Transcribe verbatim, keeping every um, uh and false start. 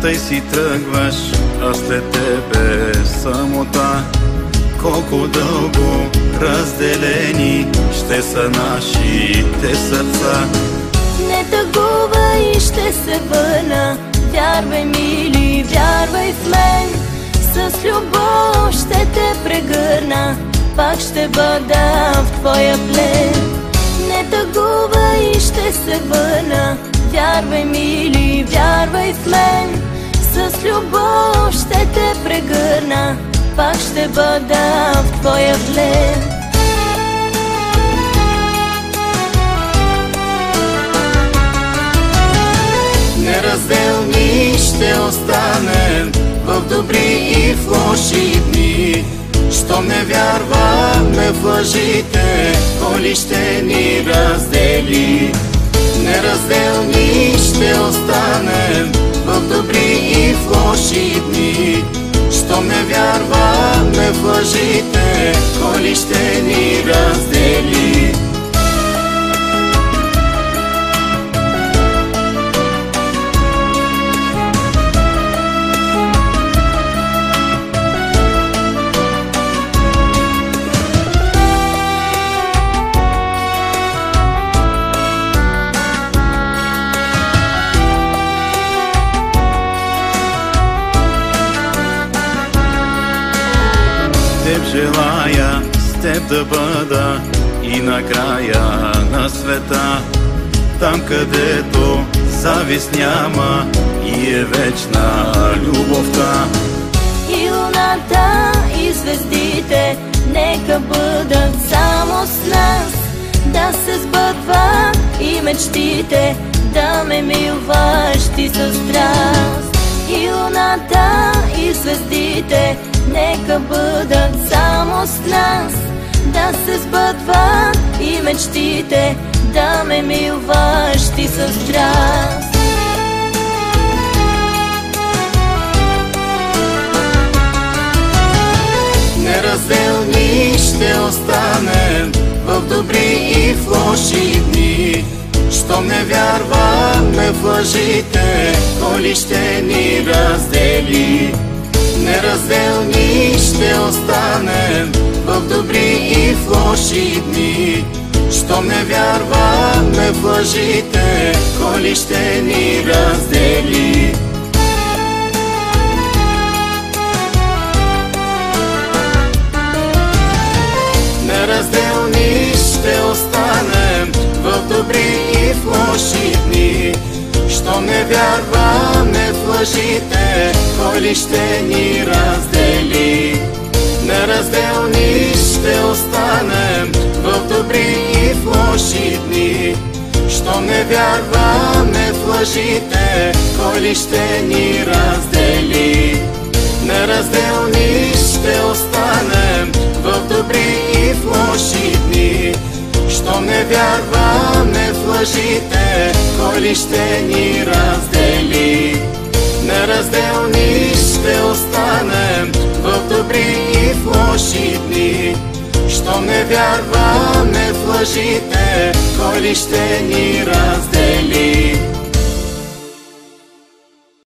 тъй си тръгваш, а след тебе самота. Колко дълго разделени ще са нашите сърца. Не тъгувай, ще се върна. Вярвай, мили, вярвай в мен. С любов ще те прегърна, пак ще бъда в твоя плен. Не тъгувай, ще се върна. Вярвай, мили, вярвай в мен. С любов ще те прегърна, пак ще бъда в твоя плен. Неразделни ще останем в добри и в лоши дни. Щом не вярваме в лъжите, коли ще ни раздели. Неразделни ще останем в добри и в лоши дни. Щом не вярваме в лъжите, коли ще ни раздели. Теб желая, с теб да бъда и на края на света. Там, където завист няма и е вечна любовта. И луната, и звездите, нека бъдат само с нас. Да се сбъдват и мечтите, да ме милваш ти със страст. И луната, и звездите, нека бъдат само с нас. Да се сбъдват и мечтите, да ме милваш ти със страст. Неразделни ще останем в добри и в лоши дни. Щом не вярваме в лъжите, коли ще ни раздели. Неразделни ще останем в добри и в лоши дни. Щом не вярваме в лъжите, коли ще ни раздели. Неразделни ще останем в добри и в лоши дни. Щом не вярваме в лъжите, коли ще ни раздели. Неразделни ще останем в добри и в лоши дни. Щом не вярваме в лъжите, коли ще ни раздели. Неразделни ще останем в добри и в лоши дни. Щом не вярваме в лъжите, коли ще ни раздели. Неразделни ще останем в добри и в лоши дни. Щом не вярваме в лъжите, коли ще ни раздели.